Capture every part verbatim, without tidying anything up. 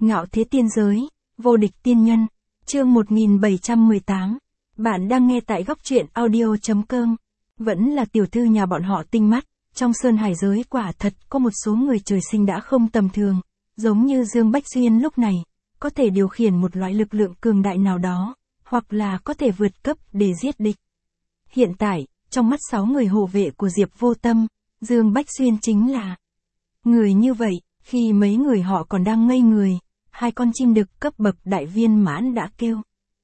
Ngạo thế tiên giới, vô địch tiên nhân, chương một nghìn bảy trăm mười tám. Bạn đang nghe tại góc truyện audio.com. Vẫn là tiểu thư nhà bọn họ tinh mắt, trong sơn hải giới quả thật có một số người trời sinh đã không tầm thường, giống như Dương Bách Xuyên lúc này, có thể điều khiển một loại lực lượng cường đại nào đó, hoặc là có thể vượt cấp để giết địch. Hiện tại, trong mắt sáu người hộ vệ của Diệp Vô Tâm, Dương Bách Xuyên chính là người như vậy. Khi mấy người họ còn đang ngây người, hai con chim đực cấp bậc đại viên mãn đã kêu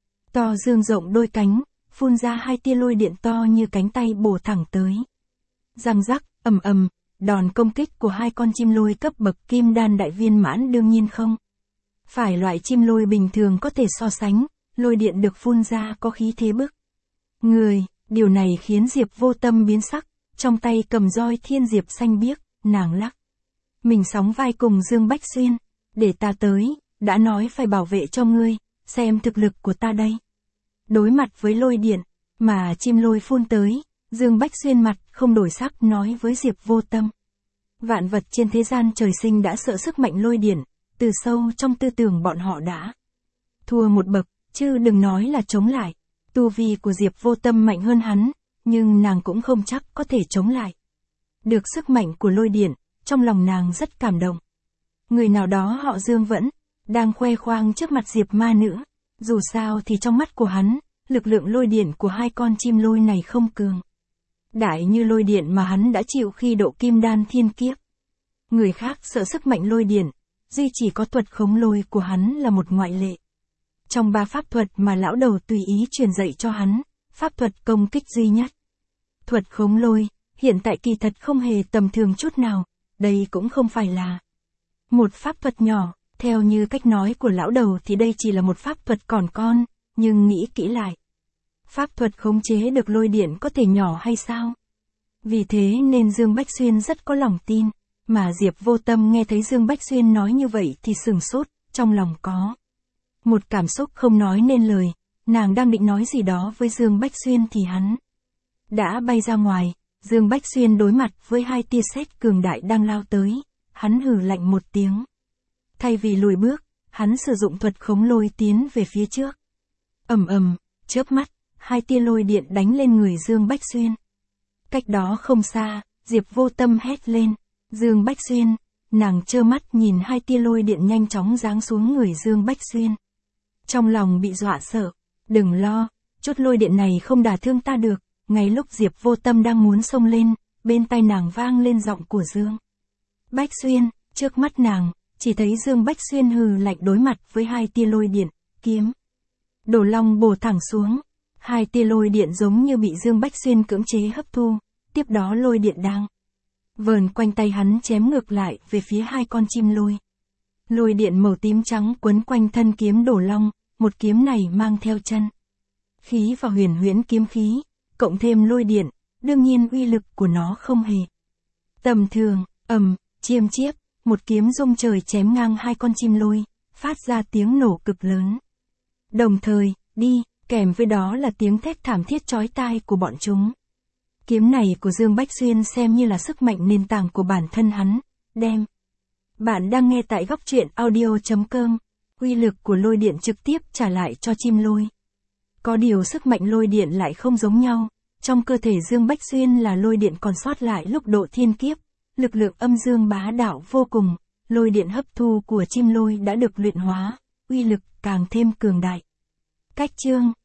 to dương rộng đôi cánh, phun ra hai tia lôi điện to như cánh tay bổ thẳng tới. Răng rắc, ầm ầm, đòn công kích của hai con chim lôi cấp bậc kim đan đại viên mãn đương nhiên không phải loại chim lôi bình thường có thể so sánh, lôi điện được phun ra có khí thế bức người, điều này khiến Diệp Vô Tâm biến sắc, trong tay cầm roi thiên diệp xanh biếc, nàng lắc mình sóng vai cùng Dương Bách Xuyên, để ta tới, đã nói phải bảo vệ cho ngươi, xem thực lực của ta đây. Đối mặt với lôi điện, mà chim lôi phun tới, Dương Bách Xuyên mặt không đổi sắc nói với Diệp Vô Tâm. Vạn vật trên thế gian trời sinh đã sợ sức mạnh lôi điện, từ sâu trong tư tưởng bọn họ đã thua một bậc, chứ đừng nói là chống lại. Tu vi của Diệp Vô Tâm mạnh hơn hắn, nhưng nàng cũng không chắc có thể chống lại được sức mạnh của lôi điện. Trong lòng nàng rất cảm động. Người nào đó họ Dương vẫn đang khoe khoang trước mặt Diệp ma nữ. Dù sao thì trong mắt của hắn, lực lượng lôi điện của hai con chim lôi này không cường đại như lôi điện mà hắn đã chịu khi độ kim đan thiên kiếp. Người khác sợ sức mạnh lôi điện, duy chỉ có thuật khống lôi của hắn là một ngoại lệ. Trong ba pháp thuật mà lão đầu tùy ý truyền dạy cho hắn, pháp thuật công kích duy nhất, thuật khống lôi, hiện tại kỳ thật không hề tầm thường chút nào. Đây cũng không phải là một pháp thuật nhỏ, theo như cách nói của lão đầu thì đây chỉ là một pháp thuật còn con, nhưng nghĩ kỹ lại. Pháp thuật khống chế được lôi điện có thể nhỏ hay sao? Vì thế nên Dương Bách Xuyên rất có lòng tin, mà Diệp Vô Tâm nghe thấy Dương Bách Xuyên nói như vậy thì sửng sốt, trong lòng có một cảm xúc không nói nên lời, nàng đang định nói gì đó với Dương Bách Xuyên thì hắn đã bay ra ngoài. Dương Bách Xuyên đối mặt với hai tia sét cường đại đang lao tới, hắn hừ lạnh một tiếng. Thay vì lùi bước, hắn sử dụng thuật khống lôi tiến về phía trước. Ầm ầm, chớp mắt, hai tia lôi điện đánh lên người Dương Bách Xuyên. Cách đó không xa, Diệp Vô Tâm hét lên, Dương Bách Xuyên, nàng trơ mắt nhìn hai tia lôi điện nhanh chóng giáng xuống người Dương Bách Xuyên. Trong lòng bị dọa sợ, đừng lo, chút lôi điện này không đả thương ta được. Ngay lúc Diệp Vô Tâm đang muốn xông lên, bên tai nàng vang lên giọng của Dương Bách Xuyên, trước mắt nàng, chỉ thấy Dương Bách Xuyên hừ lạnh đối mặt với hai tia lôi điện, kiếm Đồ Long bổ thẳng xuống, hai tia lôi điện giống như bị Dương Bách Xuyên cưỡng chế hấp thu, tiếp đó lôi điện đang vờn quanh tay hắn chém ngược lại về phía hai con chim lôi. Lôi điện màu tím trắng quấn quanh thân kiếm Đồ Long, một kiếm này mang theo chân khí và huyền huyễn kiếm khí, cộng thêm lôi điện, đương nhiên uy lực của nó không hề tầm thường. Ầm, chiêm chiếp, một kiếm rung trời chém ngang hai con chim lôi, phát ra tiếng nổ cực lớn. Đồng thời, đi, kèm với đó là tiếng thét thảm thiết chói tai của bọn chúng. Kiếm này của Dương Bách Xuyên xem như là sức mạnh nền tảng của bản thân hắn, đem. Bạn đang nghe tại góc truyện audio.com, uy lực của lôi điện trực tiếp trả lại cho chim lôi. Có điều sức mạnh lôi điện lại không giống nhau, trong cơ thể Dương Bách Xuyên là lôi điện còn sót lại lúc độ thiên kiếp, lực lượng âm dương bá đạo vô cùng, lôi điện hấp thu của chim lôi đã được luyện hóa, uy lực càng thêm cường đại. Cách chương